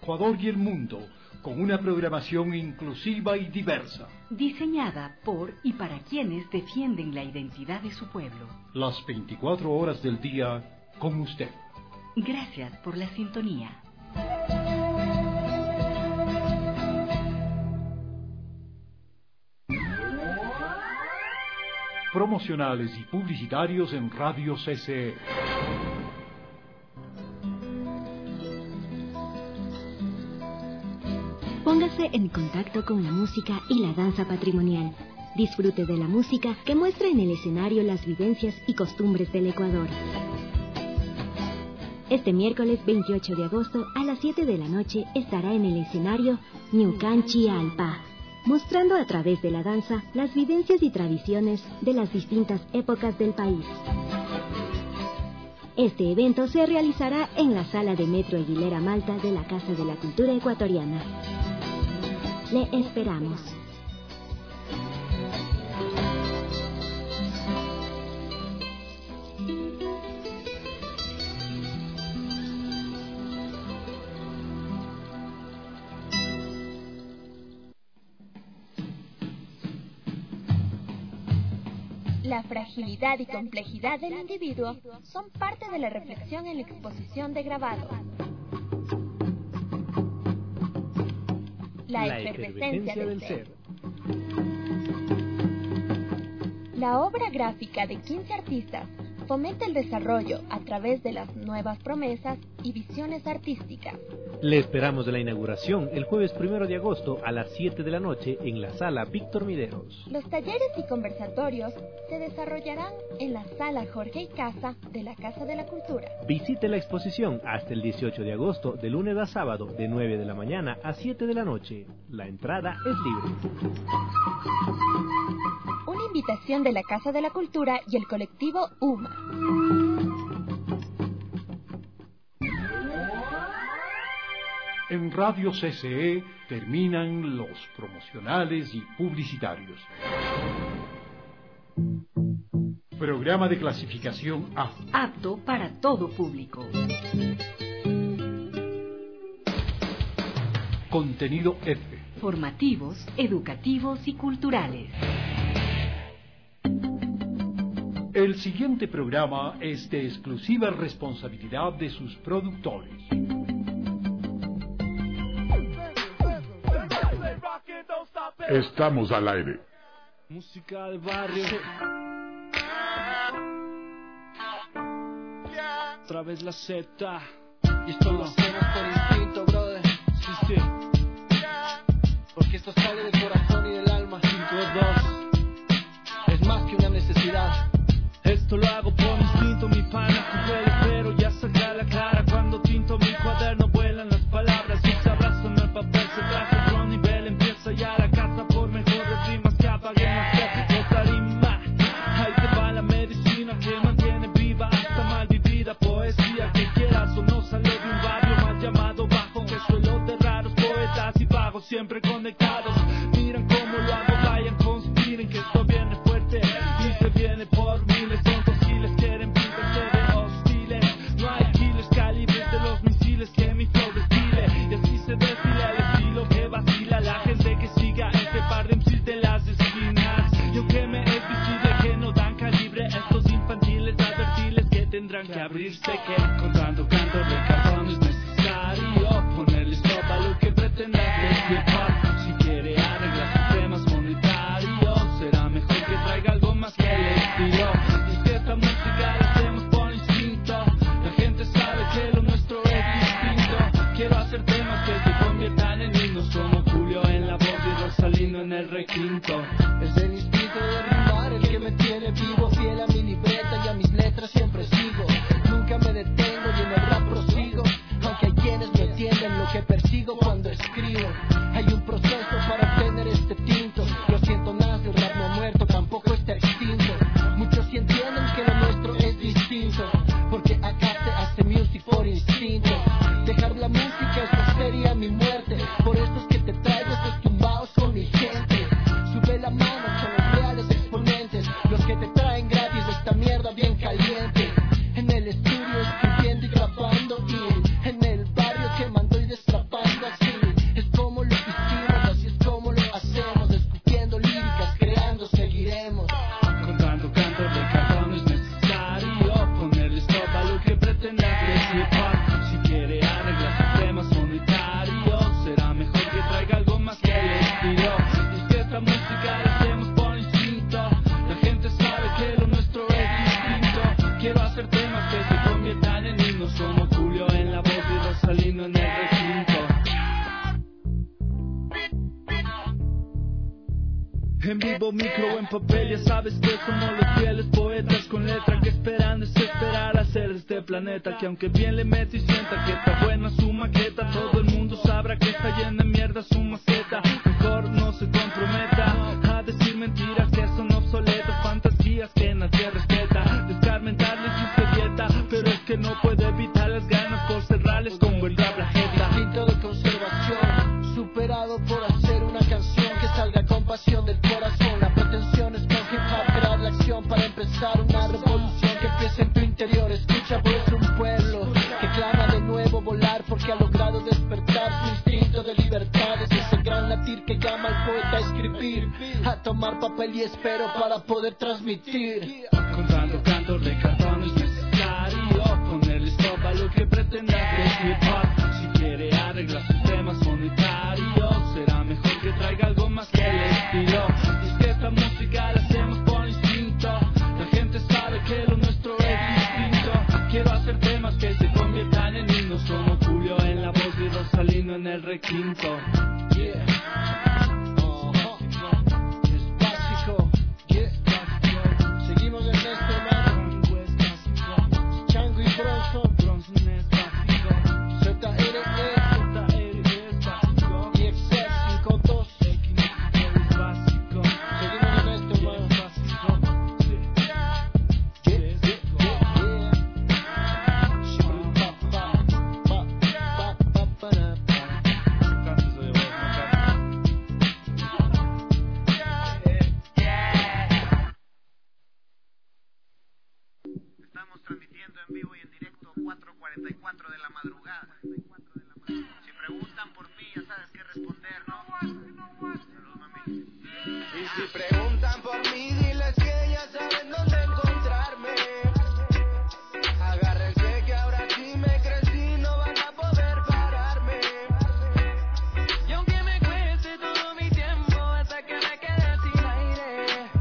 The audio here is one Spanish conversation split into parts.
Ecuador y el mundo, con una programación inclusiva y diversa. Diseñada por y para quienes defienden la identidad de su pueblo. Las 24 horas del día con usted. Gracias por la sintonía. Promocionales y publicitarios en Radio CCE. Póngase en contacto con la música y la danza patrimonial. Disfrute de la música que muestra en el escenario las vivencias y costumbres del Ecuador. Este miércoles 28 de agosto a las 7 de la noche estará en el escenario Ñucanchi Alpa, mostrando a través de la danza las vivencias y tradiciones de las distintas épocas del país. Este evento se realizará en la sala de Metro Aguilera Malta de la Casa de la Cultura Ecuatoriana. Le esperamos. La fragilidad y complejidad del individuo son parte de la reflexión en la exposición de grabado. La efervescencia del ser. La obra gráfica de 15 artistas fomenta el desarrollo a través de las nuevas promesas y visiones artísticas. Le esperamos de la inauguración el jueves 1 de agosto a las 7 de la noche en la sala Víctor Mideros. Los talleres y conversatorios se desarrollarán en la sala Jorge Icaza de la Casa de la Cultura. Visite la exposición hasta el 18 de agosto, de lunes a sábado, de 9 de la mañana a 7 de la noche. La entrada es libre. Una invitación de la Casa de la Cultura y el colectivo UMA. En Radio CCE terminan los promocionales y publicitarios. Programa de clasificación A. Apto para todo público. Contenido F. Formativos, educativos y culturales. El siguiente programa es de exclusiva responsabilidad de sus productores. Estamos al aire. Música de barrio. Otra vez la Z. Y esto lo hacemos por instinto, brother. Sí, sí. Porque esto sale del corazón y del alma. 5-2. Es más que una necesidad. Esto lo hago por instinto, mi pana. Tu duele, pero ya saca la cara. Cuando tinto mi cuaderno vuelan las palabras. Y se abrazan el papel, se traje otro nivel. Empieza ya la casa por mejores rimas que apaguen las veces otra rima. Ahí te va la medicina que mantiene viva hasta mal vivida poesía. Que quieras o no sale de un barrio mal llamado bajo. Que suelo de raros poetas y vagos siempre conectados. Miran cómo lo hago, vayan, conspiren que esto viene fuerte. Y se viene por miles, tontos giles quieren pintarse de hostiles. No hay giles calibres de los misiles que mi flow destile. Y así se desfila el estilo que vacila la gente que siga este par de MCs de las esquinas. Y aunque me es visible que no dan calibre, estos infantiles advertiles que tendrán que abrirse. Que contando cantos de cartón es necesario ponerle stop a lo que pretendan desvirtuar. Si quiere arreglar sus temas monetarios, será mejor que traiga algo más que el estilo. Y es que esta música la hacemos por instinto. La gente sabe que lo nuestro es distinto. Quiero hacer temas que se conviertan en himnos, como Julio en la voz y Rosalino en el requinto. Es el instinto de rimar el que me tiene vivo. Fiel a mi libreta y a mis letras siempre sigo. Nunca me detengo y en el rap prosigo. Aunque hay quienes no entienden lo que persigo cuando escribo. Hay un proceso para obtener este tinto. Lo siento, nace, el rap no ha muerto, tampoco está extinto. Muchos sí entienden que lo nuestro es distinto, porque acá se hace music por instinto. Dejar la música, eso sería mi muerte. Por eso es que te traigo estos tumbados con mi gente. Sube la mano, son los reales exponentes, los que te traen gratis esta mierda bien caliente. En el estudio escribiendo y grabando, y en el barrio quemando y destrapando. En vivo, micro o en papel, ya sabes que somos los fieles poetas con letra que esperan desesperar a ser este planeta. Que aunque bien le mete y sienta que está buena su maqueta, todo el mundo sabrá que está llena de mierda su maceta. Mejor no se comprometa a decir mentiras que son obsoletas, fantasías que nadie respeta. Descarmentarles su dieta, pero es que no puede evitar las ganas por cerrarles con buen rap la jeta. Instinto de conservación, superado por hacer una canción que salga con pasión del corazón. La pretensión es con hip hop crear la acción para empezar una revolución que empiece en tu interior. Escucha voz de un pueblo que clama de nuevo volar porque ha logrado despertar su instinto de libertad. Es ese gran latir que llama al poeta a escribir, a tomar papel y espero para poder transmitir. Con tanto canto de cartón es necesario ponerle stop a lo que pretenda que es hip hop. Si quiere arreglar sus temas monetarios, será mejor que traiga algo más que el estilo. Y es que esta música la hacemos por instinto. La gente sabe que lo nuestro es distinto. Quiero hacer temas que se conviertan en himnos, como Julio en la voz y Rosalino en el requinto. Yeah. Estamos transmitiendo en vivo y en directo 4:44 de la madrugada. Si preguntan por mí, ya sabes qué responder, ¿no? Salud, mami. Y si preguntan por mí, diles que ya saben dónde encontrarme. Agárrense que ahora sí me crecí, no van a poder pararme. Y aunque me cueste todo mi tiempo hasta que me quede sin aire,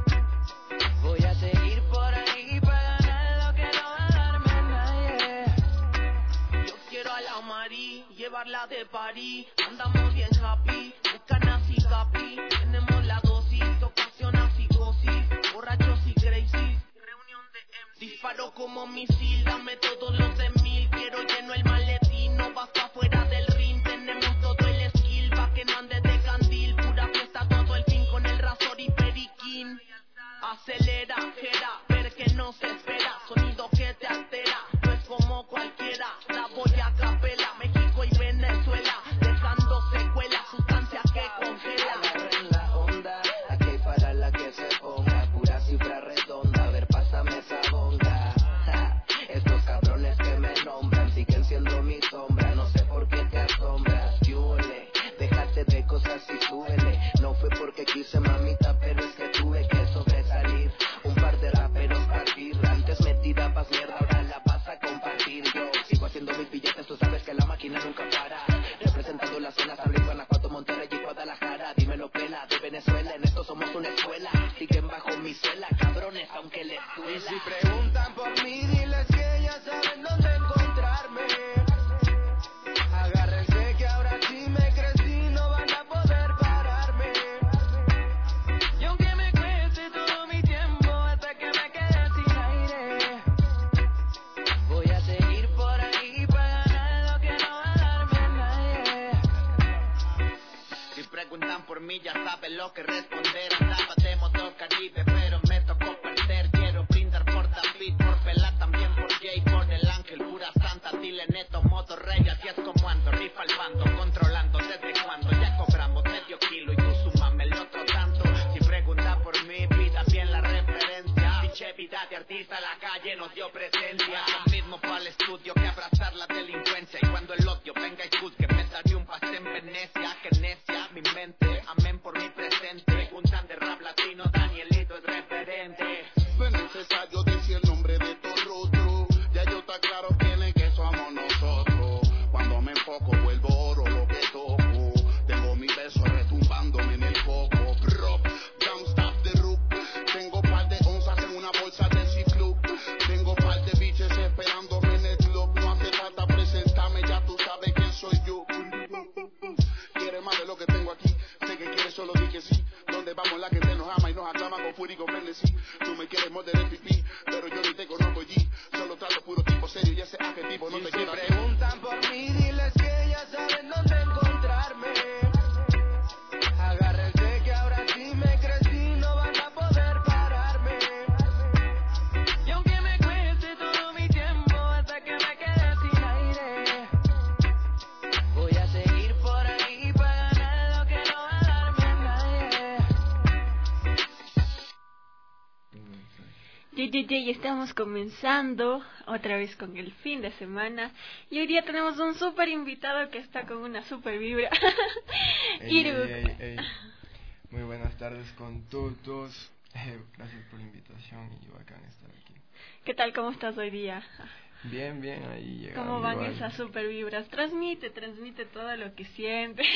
voy a seguir por ahí para ganar lo que no va a darme nadie. Yo quiero a la Mari, llevarla de París. Andamos bien happy, buscan y capi. Tenemos la dosis, ocasiona psicosis, borrachos y crazy. Reunión de MC. Disparo como misil, dame todos los de 1000. Quiero lleno el maletín, no vas pa' fuera del ring. Tenemos todo el skill, pa' que no andes de candil. Pura fiesta todo el fin con el razor y periquín. Acelera, jera, ver que no se espera. Sonido que te altera, no es como cualquiera. La voy a capela, México y Venezuela, dejando secuelas, sustancia que congela. Agarren la onda, aquí hay para la que se ponga. Pura cifra redonda, a ver, pásame esa bonga. Ja, estos cabrones que me nombran siguen siendo mi sombra. No sé por qué te asombras, yule. Déjate de cosas y súbele. No fue porque quise, mamita, pero es que tuve que sobresalir. Un par de raperos partir. Antes me tirabas mierda, ahora la vas a compartir. Yo sigo haciendo mis billetes, tú sabes que la máquina nunca para. Representando las zonas, San Luis, Guanajuato, Monterrey y Guadalajara. Dímelo, pela, de Venezuela, en esto somos una escuela. Siguen bajo mi suela, cabrones, aunque les duela. Y si preguntan por mí, diles que ya saben dónde encontrarme. Agárrense que ahora sí me crecí, no van a poder pararme. Y aunque me cueste todo mi tiempo hasta que me quede sin aire, voy a seguir por ahí para ganar lo que no va a darme nadie. Si preguntan por mí, ya saben lo que responder. Andaba de moto Caribe, pero me tocó perder. Quiero brindar por David, por Pela, también por Jay, por el ángel, pura santa. Dile neto, moto rey, así es como ando. Rifa al bando, controlando desde cuando ya cobramos medio kilo y tú súmame el otro tanto. Si preguntan por mí, pida bien la referencia. Pinche vida de artista, la calle nos dio presencia. Lo mismo para el estudio que abrazar la delincuencia. Y cuando el odio venga y juzgue, me daré un pase en Venecia. Que necia mi mente, amén por mi presente. Preguntan de rap latino, Danielito es referente. No es necesario decir el nombre de todo otro. Ya yo está claro tiene que somos nosotros. Cuando me enfoco vuelvo oro lo que toco. Tengo mi beso retumbándome en el coco. Rock, don't stop the rook. Tengo par de onzas en una bolsa de C-Club. Tengo par de biches esperándome en el club. No hace falta presentarme, ya tú sabes quién soy yo. Quiere más de lo que tengo aquí. Sé que quiere molde de pipí. Pero yo ni te conozco allí, solo trato puro tipo serio y ese adjetivo no te Si queda. preguntan por mí, diles que ya saben dónde encontrarme. Agárrense que ahora sí me crecí, no van a poder pararme. Y aunque me cueste todo mi tiempo hasta que me quede sin aire, voy a seguir por ahí para ganar lo que no va a darme nadie. Y estamos comenzando otra vez con el fin de semana y hoy día tenemos un súper invitado que está con una súper vibra. Iruk. Ey. Muy buenas tardes con todos. Gracias por la invitación y bacán estar aquí. ¿Qué tal? ¿Cómo estás hoy día? Bien, ahí llegando. ¿Cómo van igual. esas super vibras? Transmite todo lo que sientes.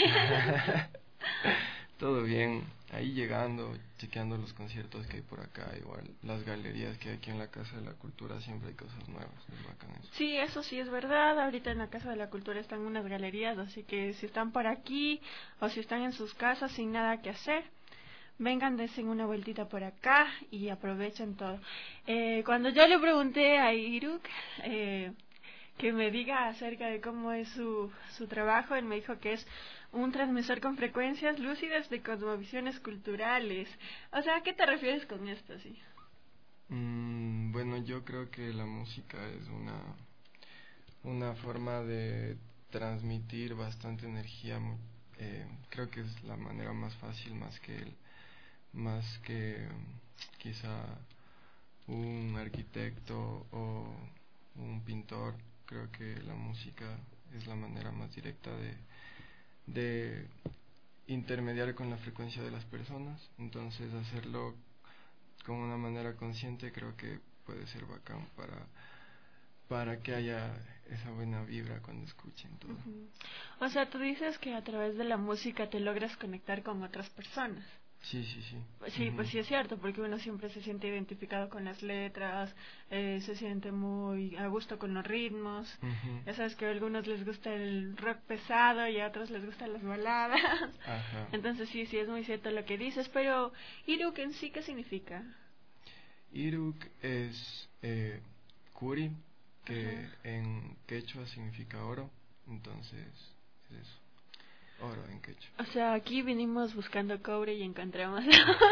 Todo bien, ahí llegando, chequeando los conciertos que hay por acá, igual las galerías que hay aquí en la Casa de la Cultura, siempre hay cosas nuevas, es bacán eso. Sí, eso sí es verdad, ahorita en la Casa de la Cultura están unas galerías, así que si están por aquí o si están en sus casas sin nada que hacer, vengan, desen una vueltita por acá y aprovechen todo. Cuando yo le pregunté a Iruk que me diga acerca de cómo es su trabajo, él me dijo que es un transmisor con frecuencias lúcidas de cosmovisiones culturales. O sea, ¿a qué te refieres con esto, sí? Bueno, yo creo que la música es una forma de transmitir bastante energía. Creo que es la manera más fácil, más que quizá un arquitecto o un pintor. Creo que la música es la manera más directa de intermediar con la frecuencia de las personas. Entonces hacerlo con una manera consciente creo que puede ser bacán para que haya esa buena vibra cuando escuchen todo. O sea, tú dices que a través de la música te logras conectar con otras personas. Sí. Sí, pues sí es cierto, porque uno siempre se siente identificado con las letras, se siente muy a gusto con los ritmos. Ya sabes que a algunos les gusta el rock pesado y a otros les gustan las baladas. Ajá. Entonces sí, es muy cierto lo que dices, pero Iruk en sí, ¿qué significa? Iruk es Kuri, que en quechua significa oro, entonces es eso. Oro en quechua. O sea, aquí vinimos buscando cobre y encontramos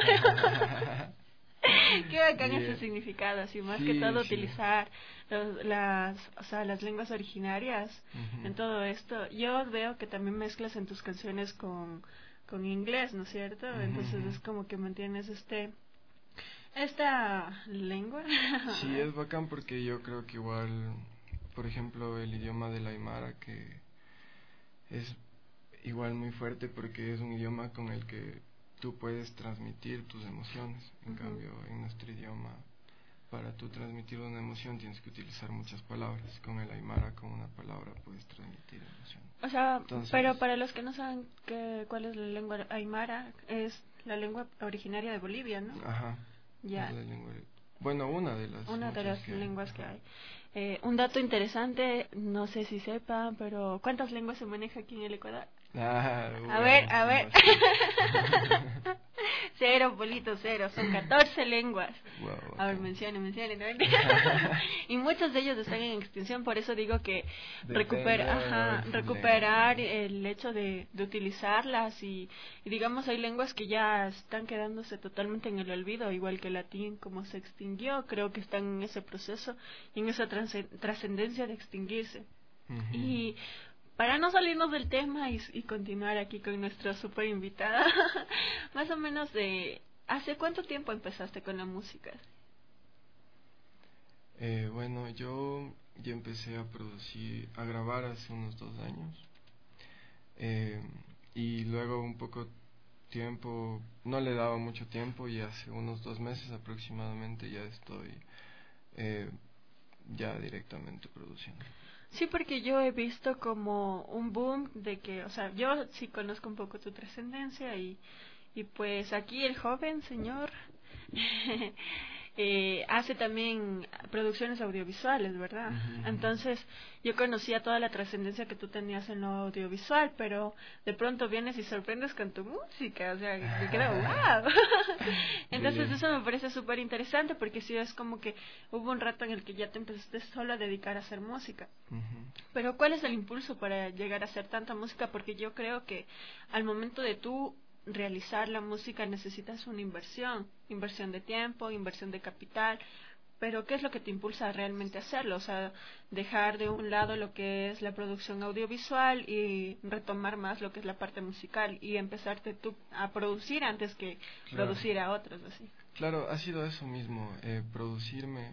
qué bacán ese significado, así más que todo utilizar las lenguas originarias en todo esto. Yo veo que también mezclas en tus canciones con inglés, ¿no es cierto? Entonces es como que mantienes esta lengua. Sí, es bacán porque yo creo que igual, por ejemplo, el idioma del Aymara, que es igual muy fuerte porque es un idioma con el que tú puedes transmitir tus emociones. En cambio, en nuestro idioma, para tú transmitir una emoción tienes que utilizar muchas palabras. Con el Aymara, con una palabra puedes transmitir emoción. O sea, entonces, pero para los que no saben cuál es la lengua Aymara, es la lengua originaria de Bolivia, ¿no? Ajá. Ya. Es la lengua, bueno, una de las lenguas que hay. Un dato interesante, no sé si sepan, pero ¿cuántas lenguas se maneja aquí en el Ecuador? A ver. Cero, Polito, cero. Son 14 lenguas. Wow, a ver, mencione. Y muchos de ellos están en extinción, por eso digo que recuperar el hecho de utilizarlas y digamos hay lenguas que ya están quedándose totalmente en el olvido, igual que el latín, como se extinguió, creo que están en ese proceso y en esa trascendencia de extinguirse. Y para no salirnos del tema y continuar aquí con nuestra super invitada, más o menos ¿hace cuánto tiempo empezaste con la música? Bueno, yo empecé a grabar hace unos 2 años. Y luego un poco tiempo, no le daba mucho tiempo y hace unos 2 meses aproximadamente ya estoy ya directamente produciendo. Sí, porque yo he visto como un boom de que, o sea, yo sí conozco un poco tu trascendencia y pues aquí el joven señor hace también producciones audiovisuales, ¿verdad? Entonces yo conocía toda la trascendencia que tú tenías en lo audiovisual, pero de pronto vienes y sorprendes con tu música, o sea, me quedo wow. Entonces eso me parece súper interesante, porque sí es como que hubo un rato en el que ya te empezaste solo a dedicar a hacer música. Pero ¿cuál es el impulso para llegar a hacer tanta música? Porque yo creo que al momento de tú realizar la música necesitas una inversión de tiempo, inversión de capital, pero ¿qué es lo que te impulsa a realmente hacerlo? O sea, dejar de un lado lo que es la producción audiovisual y retomar más lo que es la parte musical y empezarte tú a producir antes que producir a otros, así. Claro, ha sido eso mismo, producirme,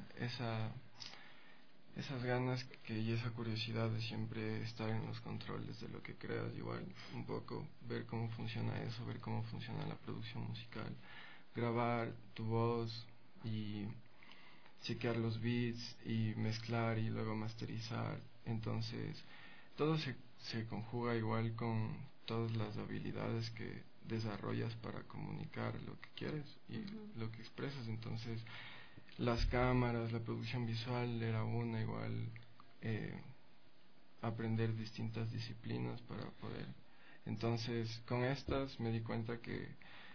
esas ganas y esa curiosidad de siempre estar en los controles de lo que creas, igual un poco ver cómo funciona eso, ver cómo funciona la producción musical, grabar tu voz y chequear los beats y mezclar y luego masterizar. Entonces todo se conjuga igual con todas las habilidades que desarrollas para comunicar lo que quieres y lo que expresas. Entonces las cámaras, la producción visual era una, igual aprender distintas disciplinas para poder. Entonces con estas me di cuenta que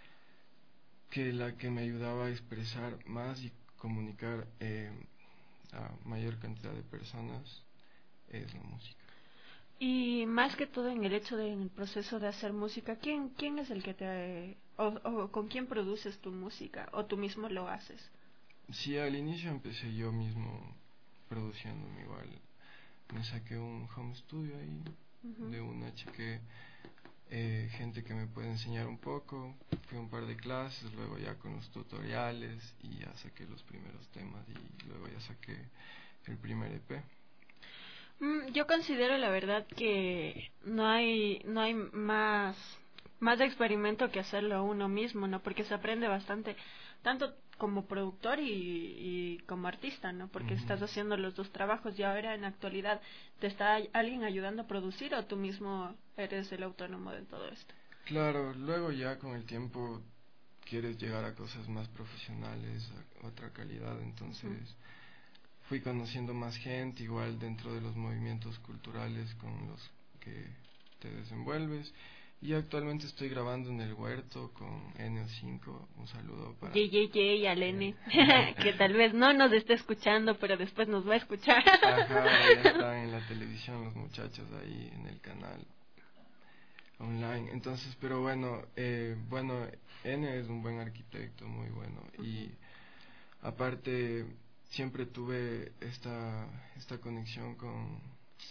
la que me ayudaba a expresar más y comunicar a mayor cantidad de personas es la música. Y más que todo en el hecho de, en el proceso de hacer música, ¿quién es el que te o con quién produces tu música o tú mismo lo haces? Sí, al inicio empecé yo mismo produciéndome igual. Me saqué un home studio ahí, de una chequé gente que me puede enseñar un poco, fui a un par de clases, luego ya con los tutoriales y ya saqué los primeros temas y luego ya saqué el primer EP. Yo considero la verdad que no hay más experimento que hacerlo uno mismo, ¿no? Porque se aprende bastante, tanto como productor y como artista, ¿no? Porque estás haciendo los dos trabajos. Y ahora en la actualidad, ¿te está alguien ayudando a producir o tú mismo eres el autónomo de todo esto? Claro, luego ya con el tiempo quieres llegar a cosas más profesionales, a otra calidad, entonces fui conociendo más gente, igual dentro de los movimientos culturales con los que te desenvuelves. Y actualmente estoy grabando en el huerto con NO5, un saludo para... Yey, al N, que tal vez no nos esté escuchando, pero después nos va a escuchar. Ajá, ya están en la televisión los muchachos ahí en el canal online. Entonces, pero bueno, N es un buen arquitecto, muy bueno. Y aparte, siempre tuve esta conexión con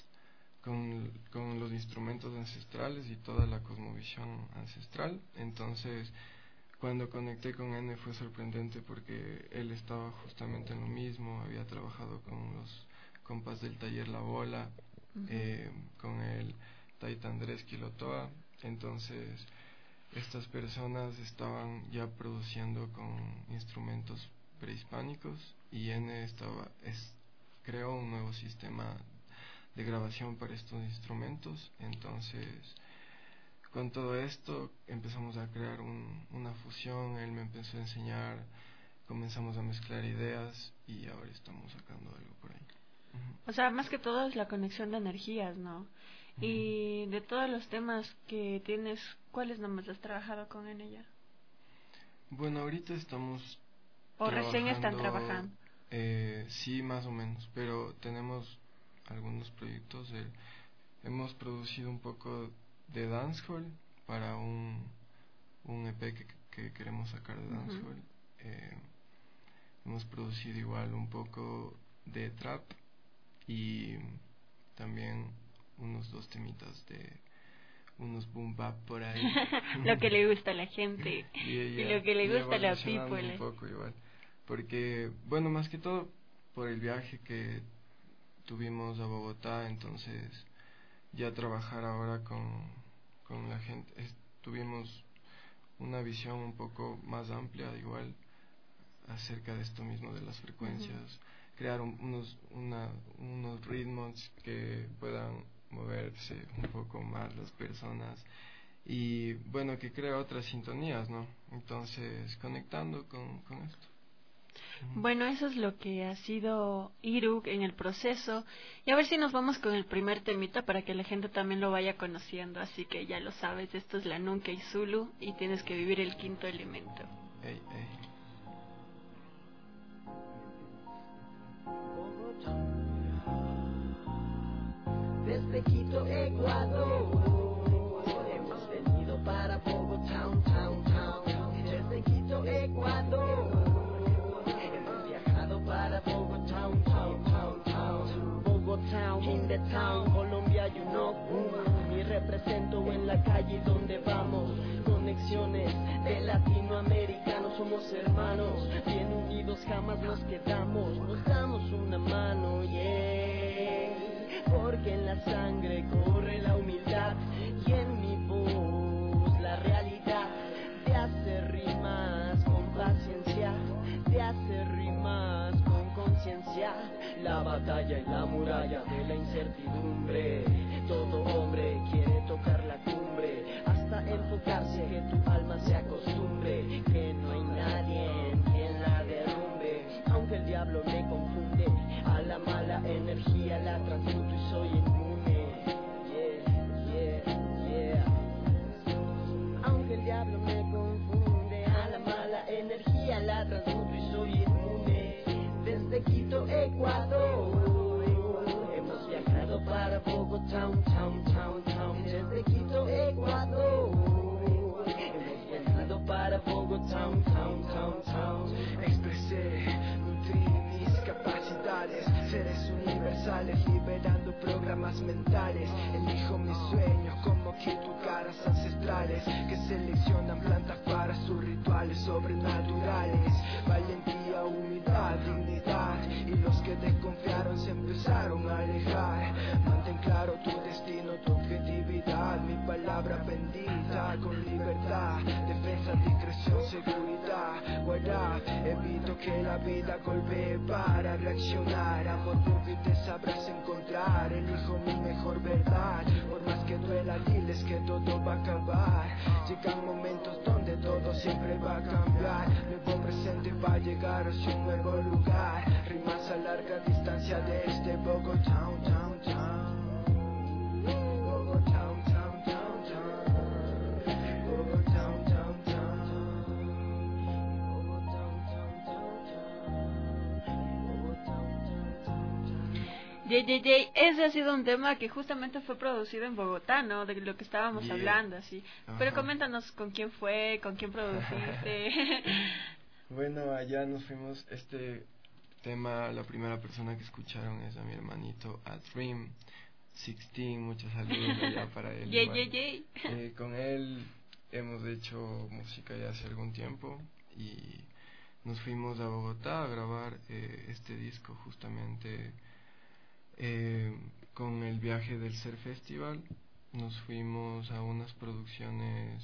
los instrumentos ancestrales y toda la cosmovisión ancestral. Entonces cuando conecté con N fue sorprendente porque él estaba justamente en lo mismo, había trabajado con los compas del taller La Bola, con el Taita Andrés Quilotoa. Entonces estas personas estaban ya produciendo con instrumentos prehispánicos y N creó un nuevo sistema de grabación para estos instrumentos. Entonces con todo esto empezamos a crear una fusión, él me empezó a enseñar, comenzamos a mezclar ideas y ahora estamos sacando algo por ahí. O sea, más que todo es la conexión de energías, ¿no? Y de todos los temas que tienes, ¿cuáles nomás has trabajado con en ella? Bueno, ahorita estamos recién están trabajando? Sí, más o menos, pero tenemos algunos proyectos. Hemos producido un poco de dancehall para un EP que queremos sacar de dancehall. Hemos producido igual un poco de trap y también unos 2 temitas de unos boom bap por ahí. Lo que le gusta a la gente y lo que le gusta a la people. Un poco igual, porque bueno, más que todo por el viaje que tuvimos a Bogotá, entonces ya trabajar ahora con la gente, tuvimos una visión un poco más amplia igual acerca de esto mismo de las frecuencias, crear unos ritmos que puedan moverse un poco más las personas y bueno, que crea otras sintonías, ¿no? Entonces conectando con esto. Bueno, eso es lo que ha sido Iruk en el proceso. Y a ver si nos vamos con el primer temita para que la gente también lo vaya conociendo. Así que ya lo sabes, esto es la Nunca y Zulu y tienes que vivir el quinto elemento. Ey, ey. Desde Quito, Ecuador, hemos venido para Bogotá, town. Desde Quito, Ecuador, hemos viajado para Bogotá, town. Bogotá, in the town, Colombia, you know. Y represento en la calle donde vamos. Conexiones de latinoamericanos, somos hermanos, bien unidos jamás nos quedamos. Nos damos una mano, yeah. Porque en la sangre corre la humildad y en mi voz la realidad de hacer rimas con paciencia, de hacer rimas con conciencia. La batalla y la muralla de la incertidumbre, todo hombre quiere tocar la cumbre, hasta enfocarse que tu alma se acostumbre, que no hay nadie quien la derrumbe. Aunque el diablo me confunde, a la mala energía la transmuto y soy inmune. Yeah. Aunque el diablo me confunde, a la mala energía la transmuto y soy inmune. Desde Quito, Ecuador, hemos viajado para Bogotá, town. Desde Quito, Ecuador, hemos viajado para Bogotá, town. Expresé, nutrí mis capacidades, seres universales, liberando programas mentales. Elijo mis sueños como caras ancestrales que seleccionan plantas para sus rituales sobrenaturales. Valentía, humildad, dignidad, y los que desconfiaron se empezaron a alejar. Mantén claro tu destino, tu objetividad, mi palabra bendita con libertad, defensa, discreción, seguridad. Guardar, evito que la vida golpee para reaccionar. Amor propio te sabrás encontrar, elijo mi mejor verdad. Por más que duela, diles que todo va a acabar. Llegan momentos donde todo siempre va a cambiar. Nuevo presente va a llegar hacia un nuevo lugar. Rimas a larga distancia desde Bogotá, town. Bogotá, town. Bogotá, town. Ese ha sido un tema que justamente fue producido en Bogotá, ¿no? De lo que estábamos hablando, así. Pero coméntanos con quién fue, con quién produciste. Bueno, allá nos fuimos. Este tema, la primera persona que escucharon es a mi hermanito, a Dream 16. Muchos saludos allá para él. Con él hemos hecho música ya hace algún tiempo y nos fuimos a Bogotá a grabar este disco justamente. Con el viaje del Ser Festival nos fuimos a unas producciones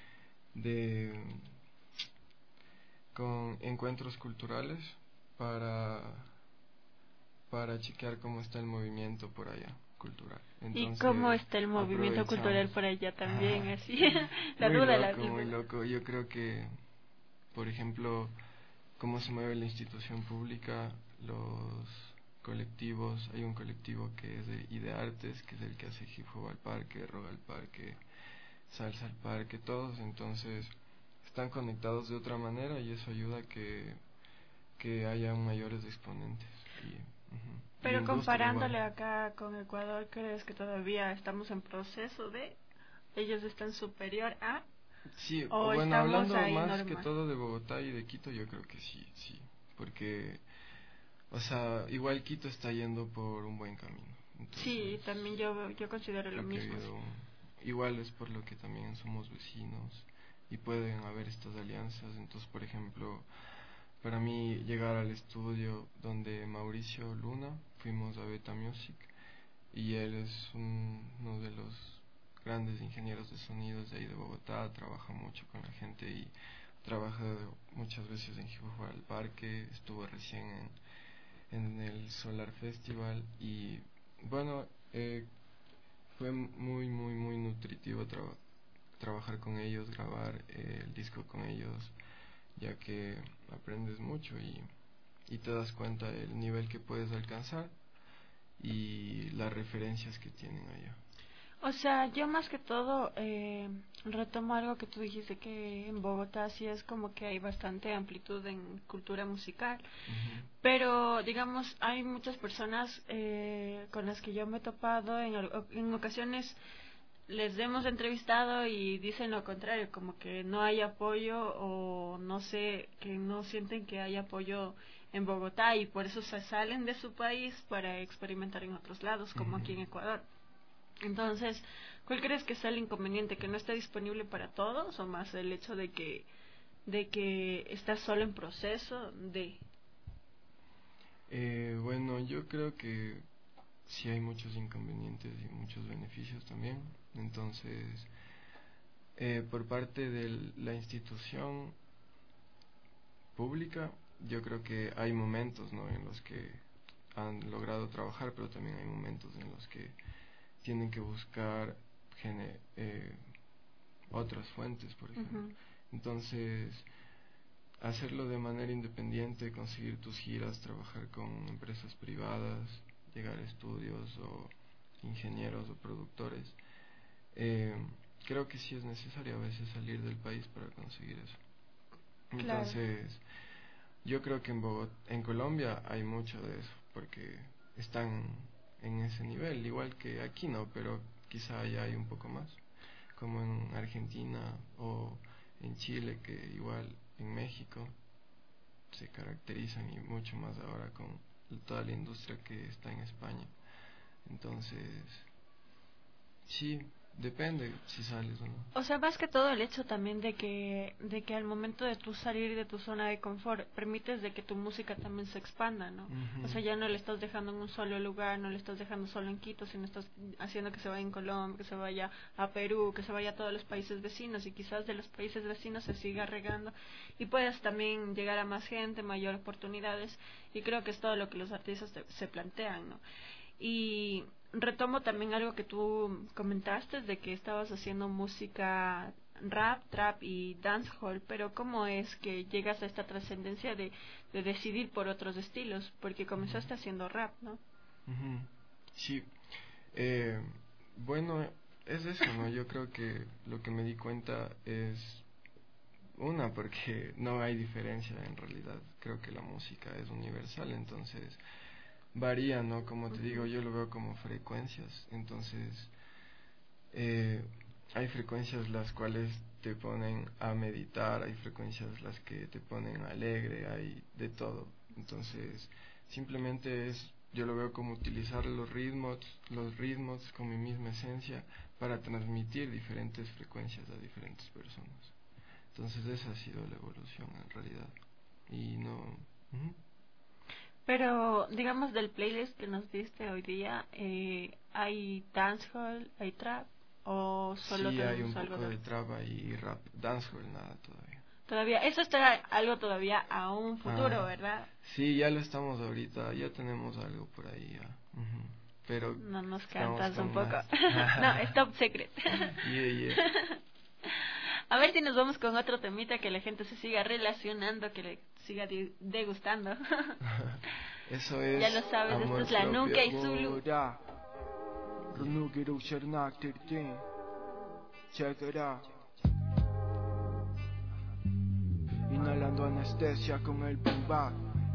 con encuentros culturales para chequear cómo está el movimiento por allá cultural. Entonces, y cómo está el movimiento cultural por allá también, así. Muy loco. Yo creo que, por ejemplo, cómo se mueve la institución pública, los colectivos, hay un colectivo que es de Ideartes, que es el que hace hip hop al parque, rock al parque, salsa al parque, todos entonces están conectados de otra manera y eso ayuda a que haya mayores exponentes. Pero comparándole acá con Ecuador, ¿crees que todavía estamos en proceso de ellos están superior a? Sí, bueno, hablando más que todo de Bogotá y de Quito, yo creo que sí, porque o sea, igual Quito está yendo por un buen camino. Entonces, sí, también yo considero lo mismo. Igual es por lo que también somos vecinos y pueden haber estas alianzas. Entonces, por ejemplo, para mí llegar al estudio donde Mauricio Luna, fuimos a Beta Music y él es uno de los grandes ingenieros de sonidos de ahí de Bogotá, trabaja mucho con la gente y trabaja muchas veces en Hip Hop al Parque, estuvo recién en el Solar Festival y bueno, fue muy nutritivo trabajar con ellos, grabar el disco con ellos, ya que aprendes mucho y y te das cuenta del nivel que puedes alcanzar y las referencias que tienen allá. O sea, yo más que todo retomo algo que tú dijiste, que en Bogotá sí es como que hay bastante amplitud en cultura musical, pero digamos hay muchas personas con las que yo me he topado, en ocasiones les hemos entrevistado y dicen lo contrario, como que no hay apoyo o no sé, que no sienten que hay apoyo en Bogotá y por eso se salen de su país para experimentar en otros lados, como aquí en Ecuador. Entonces, ¿cuál crees que sea el inconveniente? ¿Que no esté disponible para todos o más el hecho de que estás solo en proceso de...? Bueno, yo creo que sí hay muchos inconvenientes y muchos beneficios también. Entonces, por parte de la institución pública, yo creo que hay momentos, ¿no?, en los que han logrado trabajar, pero también hay momentos en los que tienen que buscar otras fuentes, por ejemplo. Entonces, hacerlo de manera independiente, conseguir tus giras, trabajar con empresas privadas, llegar a estudios o ingenieros o productores, creo que sí es necesario a veces salir del país para conseguir eso. Entonces, yo creo que en Colombia hay mucho de eso, porque están en ese nivel, igual que aquí, ¿no? Pero quizá allá hay un poco más, como en Argentina o en Chile, que igual en México se caracterizan, y mucho más ahora con toda la industria que está en España. Entonces, sí, depende si sales o no. O sea, más que todo el hecho también de que al momento de tú salir de tu zona de confort, permites de que tu música también se expanda, ¿no? O sea, ya no le estás dejando en un solo lugar, no le estás dejando solo en Quito, sino estás haciendo que se vaya en Colombia, que se vaya a Perú, que se vaya a todos los países vecinos, y quizás de los países vecinos se siga regando y puedas también llegar a más gente, mayor oportunidades, y creo que es todo lo que los artistas se plantean, ¿no? Y retomo también algo que tú comentaste, de que estabas haciendo música rap, trap y dancehall, pero ¿cómo es que llegas a esta trascendencia de decidir por otros estilos? Porque comenzaste haciendo rap, ¿no? Sí, bueno, es eso, ¿no? Yo creo que lo que me di cuenta es porque no hay diferencia en realidad. Creo que la música es universal, entonces varía, ¿no? Como te digo, yo lo veo como frecuencias. Entonces, hay frecuencias las cuales te ponen a meditar, hay frecuencias las que te ponen alegre, hay de todo. Entonces, simplemente yo lo veo como utilizar los ritmos con mi misma esencia para transmitir diferentes frecuencias a diferentes personas. Entonces, esa ha sido la evolución en realidad. Y no... Pero, digamos, del playlist que nos diste hoy día, ¿hay dancehall, hay trap o solo sí, hay un algo poco de trap y rap? Dancehall nada todavía. Todavía, eso está algo todavía a un futuro, ¿verdad? Sí, ya lo estamos ahorita, ya tenemos algo por ahí ya. Pero no nos cantas un poco. No, es top secret. A ver si nos vamos con otro temita que la gente se siga relacionando, que le siga degustando. Eso es. Ya lo sabes, esto es la Nuka y Zulu. Inhalando anestesia con el boom bap.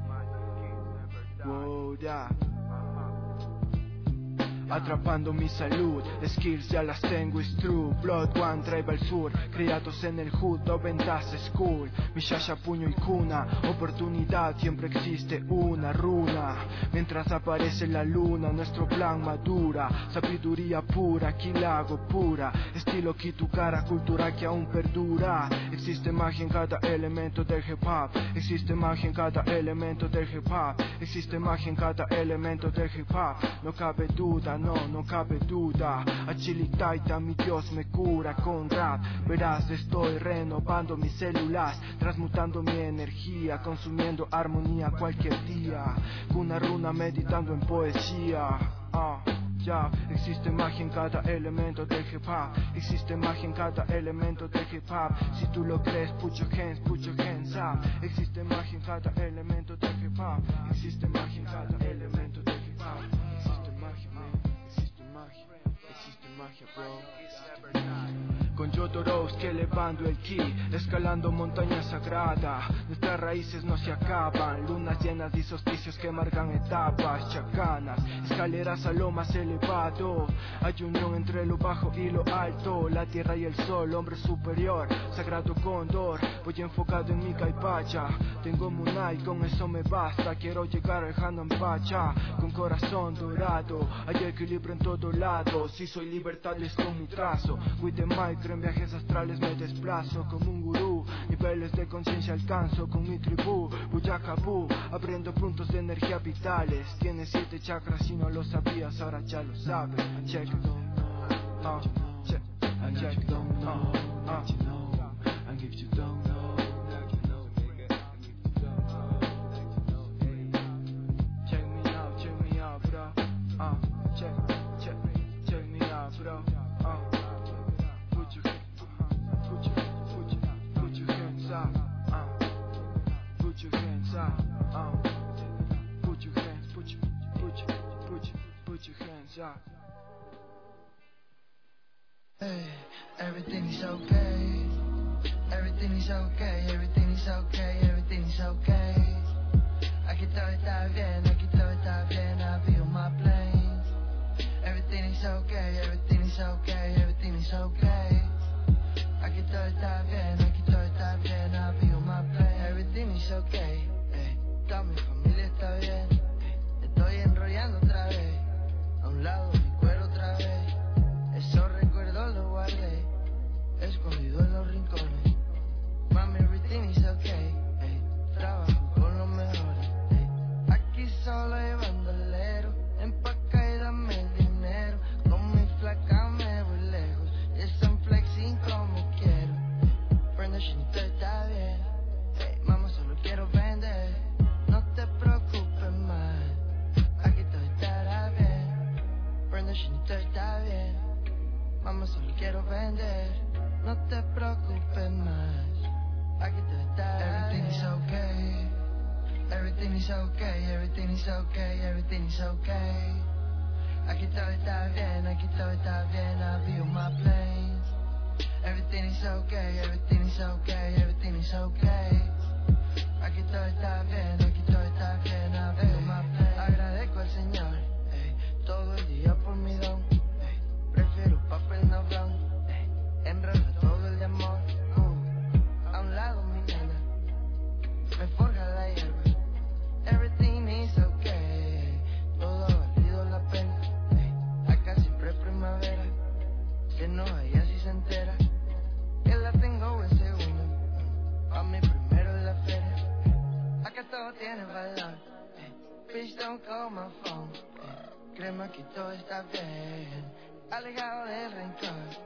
Atrapando mi salud, skills ya las tengo, is true. Blood One, Drive al sur, criados en el hood, no vendas school. Mi shasha, puño y cuna, oportunidad, siempre existe una runa. Mientras aparece la luna, nuestro plan madura. Sabiduría pura, aquí la hago pura. Estilo Kitucara, cultura que aún perdura. Existe magia en cada elemento del hip hop. Existe magia en cada elemento del hip hop. Existe magia en cada elemento del hip hop. No cabe duda, no cabe duda. A Chilitaita mi Dios me cura con rap. Verás, estoy renovando mis células, transmutando mi energía, consumiendo armonía cualquier día. Una runa meditando en poesía. Ya, existe magia en cada elemento del hip hop. Existe magia en cada elemento del hip hop. Si tú lo crees, put your hands up. Existe magia en cada elemento del hip hop. Existe magia en cada elemento del hip hop. Existe magia, man. Existe magia, bro. Con Jodorowsky elevando el ki, escalando montañas sagradas. Nuestras raíces no se acaban, lunas llenas de solsticios que marcan etapas chacanas, escaleras a lo más elevado. Hay unión entre lo bajo y lo alto, la tierra y el sol, hombre superior, sagrado cóndor. Voy enfocado en mi caipacha, tengo Munai, con eso me basta. Quiero llegar al Hanan Pacha, con corazón dorado. Hay equilibrio en todo lado, si soy libertad es con mi trazo. With the mic, en viajes astrales me desplazo como un gurú, niveles de conciencia alcanzo con mi tribu, Buyacabú, abriendo puntos de energía vitales. Tiene 7 chakras y no lo sabías, ahora ya lo sabes. Check, check, check, check me out, bro. Check me out, bro. Put your hands up, put your hands up. Hey, everything is okay. Everything is okay, everything is okay, everything is okay. Aquí todo está bien, aquí todo está bien, I'll be on my plane. Everything is okay, everything is okay, everything is okay. Aquí todo está bien, aquí todo está bien, I'll be on my plane. Everything is okay, toda mi familia está bien. Estoy enrollando otra vez, a un lado mi cuero otra vez. Esos recuerdos los guardé, escondido en los rincones. Mami, everything is okay, trabajo con los mejores. Aquí solo hay bandolero, empaca y dame el dinero. Con mi flaca me voy lejos, y están flexing como quiero. Prende todo está bien, mamá solo quiero vender. No te preocupes más, aquí todo estará bien. Prende todo está bien, mamá solo quiero vender. No te preocupes más, aquí todo estará bien. Everything is okay, everything is okay, everything is okay, everything is okay. Aquí todo está bien, aquí todo está bien, I'll be on my plane. Everything is okay, everything is okay, everything is okay. Aquí todo está bien, aquí todo está bien, I'll be on my plane. Agradezco al Señor, todo el día por mi don. Prefiero papel no brown, enrolla todo el de amor. A un lado mi nena, me forja la hierba. Everything is okay, todo ha valido la pena. Acá siempre es primavera, que no hay así se entera. Que la tengo en segundo, pa' mí primero en la feria. Acá todo tiene valor, bitch don't call my phone. Créeme que todo está bien, alejado del rencor.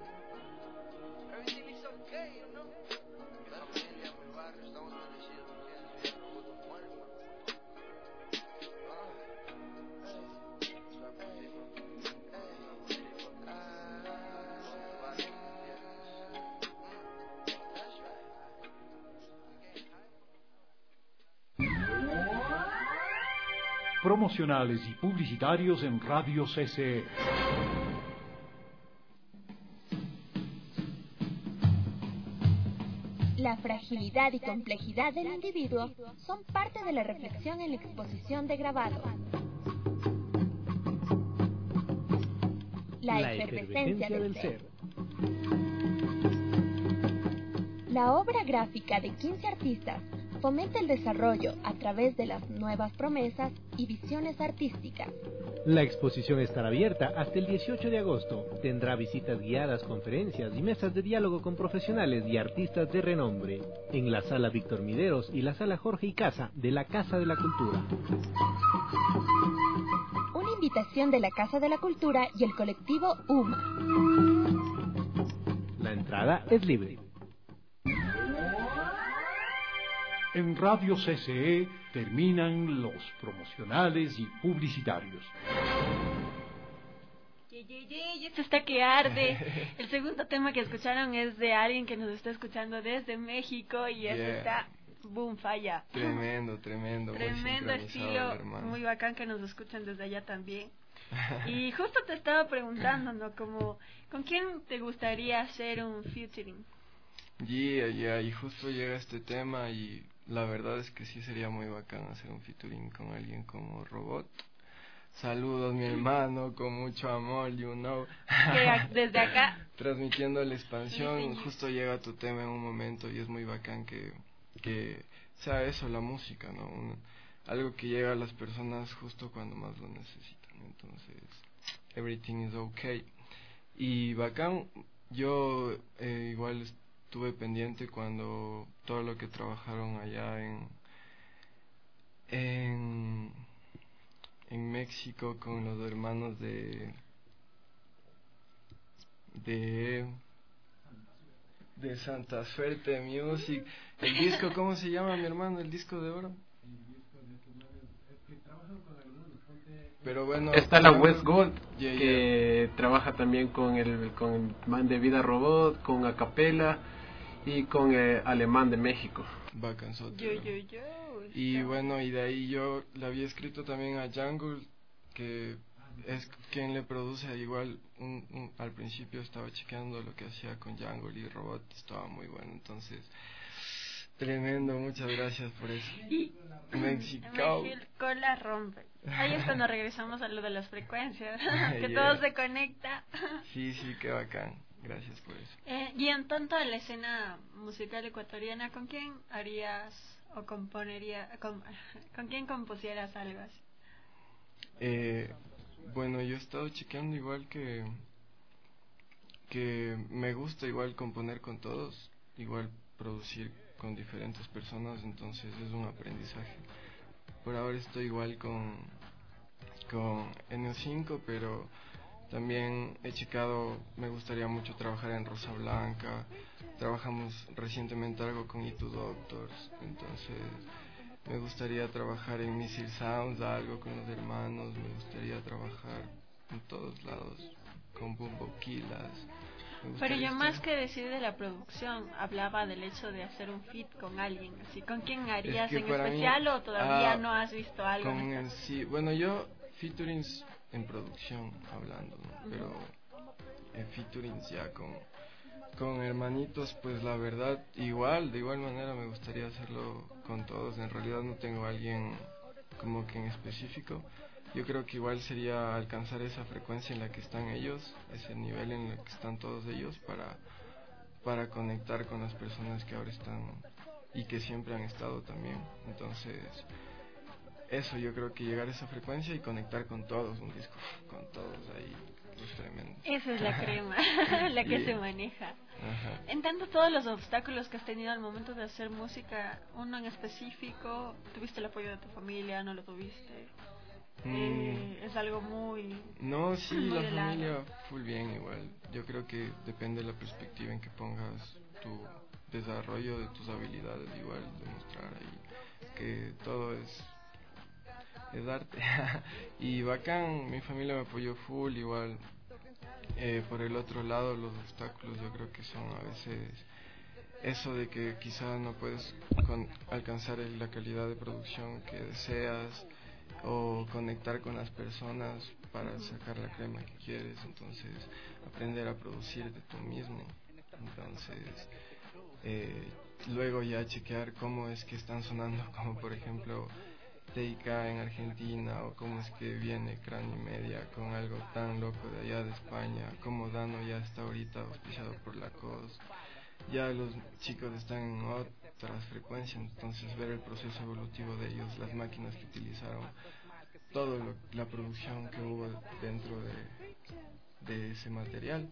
Everything is okay, you know. La familia, mi barrio, estamos bendecidos, bien, puto muerto. Promocionales y publicitarios en Radio CCE. La fragilidad y complejidad del individuo son parte de la reflexión en la exposición de grabado. La efervescencia del ser. La obra gráfica de 15 artistas fomenta el desarrollo a través de las nuevas promesas y visiones artísticas. La exposición estará abierta hasta el 18 de agosto. Tendrá visitas guiadas, conferencias y mesas de diálogo con profesionales y artistas de renombre en la Sala Víctor Mideros y la Sala Jorge Icaza de la Casa de la Cultura. Una invitación de la Casa de la Cultura y el colectivo UMA. La entrada es libre. En Radio CCE terminan los promocionales y publicitarios. Y esto está que arde. El segundo tema que escucharon es de alguien que nos está escuchando desde México y eso está boom, falla. Tremendo. Tremendo estilo, muy bacán que nos escuchan desde allá también. Y justo te estaba preguntando, ¿no? Como, ¿con quién te gustaría hacer un featuring? Y justo llega este tema y la verdad es que sí sería muy bacán hacer un featuring con alguien como Robot. Saludos, mi hermano, con mucho amor, you know. Que desde acá transmitiendo la expansión, justo llega tu tema en un momento y es muy bacán que sea eso, la música, ¿no? Algo que llega a las personas justo cuando más lo necesitan. Entonces, everything is okay. Y bacán, yo igual estuve pendiente cuando todo lo que trabajaron allá en México con los hermanos de Santa Suerte Music. El disco, ¿cómo se llama, mi hermano? El disco de oro. Pero bueno, está la West Gold, que trabaja también con el man de Vida Robot, con Acapela y con Alemán de México. Bacanzote. Y bueno, y de ahí yo le había escrito también a Jungle, que es quien le produce. Igual al principio estaba chequeando lo que hacía con Jungle y Robot, estaba muy bueno. Entonces, tremendo, muchas gracias por eso. Y México la rompe. Ahí es cuando regresamos a lo de las frecuencias, que todo se conecta. Sí, qué bacán. Gracias por eso. Y en tanto a la escena musical ecuatoriana, ¿con quién harías o componerías, con quién compusieras algo así? Bueno, yo he estado chequeando igual que me gusta igual componer con todos, igual producir con diferentes personas, entonces es un aprendizaje. Por ahora estoy igual con NO5, pero también he checado, me gustaría mucho trabajar en Rosa Blanca. Trabajamos recientemente algo con E2 Doctors, entonces me gustaría trabajar en Missile Sounds, algo con los hermanos. Me gustaría trabajar en todos lados con Bumbo Quilas. Pero yo más que decir de la producción, hablaba del hecho de hacer un feat con alguien, así. ¿Con quién harías en especial o todavía no has visto algo? Sí, bueno, yo featurings en producción hablando, ¿no? Pero en featurings ya con hermanitos, pues la verdad de igual manera me gustaría hacerlo con todos. En realidad no tengo a alguien como que en específico. Yo creo que igual sería alcanzar esa frecuencia en la que están ellos, ese nivel en el que están todos ellos, para conectar con las personas que ahora están y que siempre han estado también. Entonces, eso, yo creo que llegar a esa frecuencia y conectar con todos, un disco con todos ahí, es tremendo. Esa es la crema, la que se maneja. Ajá. En tanto, todos los obstáculos que has tenido al momento de hacer música, uno en específico, ¿tuviste el apoyo de tu familia? ¿No lo tuviste? Es algo muy... No, sí, muy la familia full bien igual. Yo creo que depende de la perspectiva en que pongas tu desarrollo de tus habilidades, igual demostrar ahí que todo es arte. Y bacán, mi familia me apoyó full igual. Por el otro lado, los obstáculos yo creo que son a veces eso de que quizá no puedes alcanzar la calidad de producción que deseas, o conectar con las personas para sacar la crema que quieres. Entonces aprender a producir de tú mismo. Entonces luego ya chequear cómo es que están sonando, como por ejemplo TIK en Argentina, o cómo es que viene Cráneo y Media con algo tan loco de allá de España, como Dano ya está ahorita auspiciado por la COS. Ya los chicos están en otras frecuencias, entonces ver el proceso evolutivo de ellos, las máquinas que utilizaron, todo la producción que hubo dentro de ese material,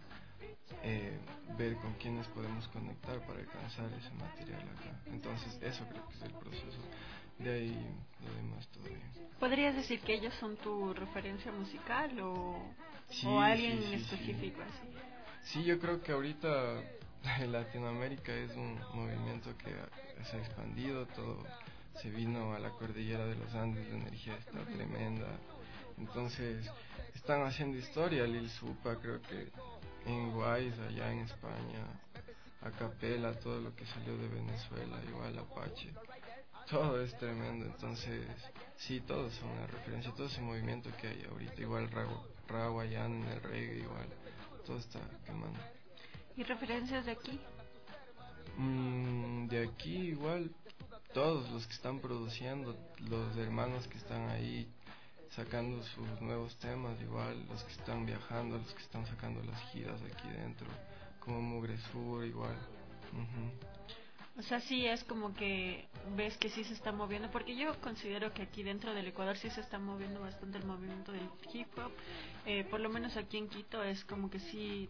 ver con quiénes podemos conectar para alcanzar ese material acá. Entonces eso creo que es el proceso. De ahí lo demás todo bien. ¿Podrías decir que ellos son tu referencia musical o alguien específico así? Sí, yo creo que ahorita Latinoamérica es un movimiento que se ha expandido, todo se vino a la cordillera de los Andes, la energía está tremenda, Entonces están haciendo historia. Lil Supa, creo que en Guayas, allá en España, Acapela, todo lo que salió de Venezuela, igual Apache, todo es tremendo. Entonces sí, todos son una referencia, todo ese movimiento que hay ahorita, igual Raguayán en el reggae, igual todo está quemando. ¿Y referencias de aquí? De aquí igual todos los que están produciendo, los hermanos que están ahí sacando sus nuevos temas, igual los que están viajando, los que están sacando las giras aquí dentro, como Mugre Sur, igual. O sea, sí es como que ves que sí se está moviendo, porque yo considero que aquí dentro del Ecuador sí se está moviendo bastante el movimiento del hip hop. Por lo menos aquí en Quito es como que sí,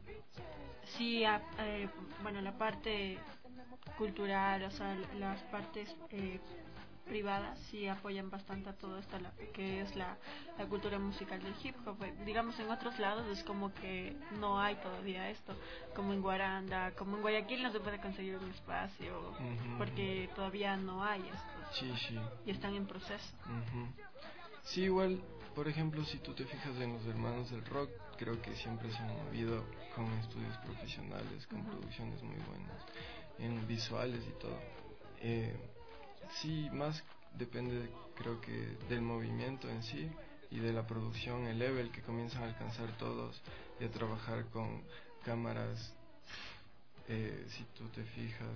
bueno, la parte cultural, o sea, las partes privadas sí apoyan bastante a todo esto que es la cultura musical del hip hop. Digamos, en otros lados es como que no hay todavía esto, como en Guaranda, como en Guayaquil no se puede conseguir un espacio porque todavía no hay esto. Sí. Y están en proceso. Sí, igual, por ejemplo, si tú te fijas en los hermanos del rock, creo que siempre se han movido con estudios profesionales, con producciones muy buenas, en visuales y todo. Sí, más depende, creo que, del movimiento en sí y de la producción, el level que comienzan a alcanzar todos y a trabajar con cámaras. Si tú te fijas,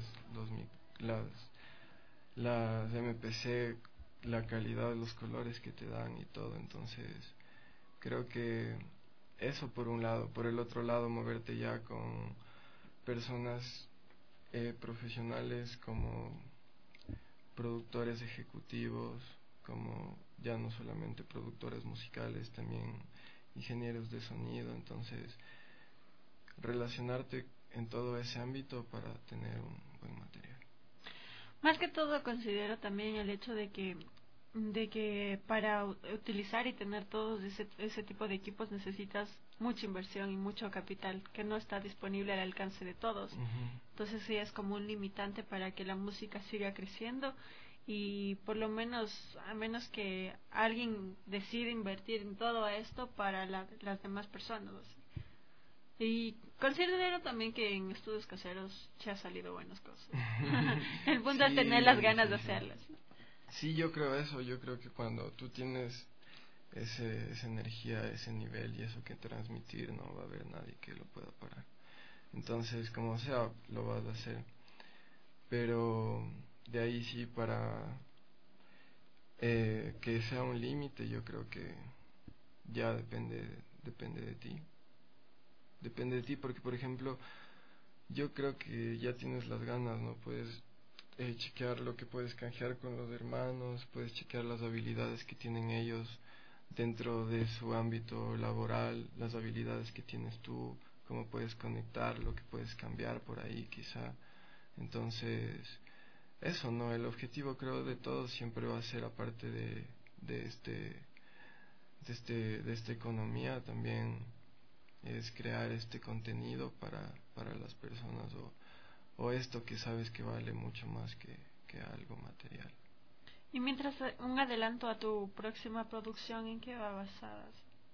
las MPC, la calidad de los colores que te dan y todo. Entonces creo que eso por un lado. Por el otro lado, moverte ya con personas profesionales como productores ejecutivos, como ya no solamente productores musicales, también ingenieros de sonido. Entonces relacionarte en todo ese ámbito para tener un buen material. Más que todo considero también el hecho de que para utilizar y tener todos ese tipo de equipos necesitas mucha inversión y mucho capital que no está disponible al alcance de todos. Entonces sí es como un limitante para que la música siga creciendo, y por lo menos, a menos que alguien decida invertir en todo esto para las demás personas. Y considero también que en estudios caseros ya ha salido buenas cosas. El punto es tener las ganas de hacerlas. Sí, yo creo eso. Yo creo que cuando tú tienes esa energía, ese nivel y eso que transmitir, no va a haber nadie que lo pueda parar. Entonces, como sea, lo vas a hacer. Pero de ahí sí, para que sea un límite, yo creo que ya depende de ti. Depende de ti, porque por ejemplo, yo creo que ya tienes las ganas, ¿no? Puedes chequear lo que puedes canjear con los hermanos, puedes chequear las habilidades que tienen ellos dentro de su ámbito laboral, las habilidades que tienes tú, cómo puedes conectar, lo que puedes cambiar por ahí quizá. Entonces, eso, ¿no? El objetivo, creo, de todos siempre va a ser, aparte de esta economía, también es crear este contenido para las personas, o esto que sabes que vale mucho más que algo material. Y mientras, un adelanto a tu próxima producción, ¿en qué va basada?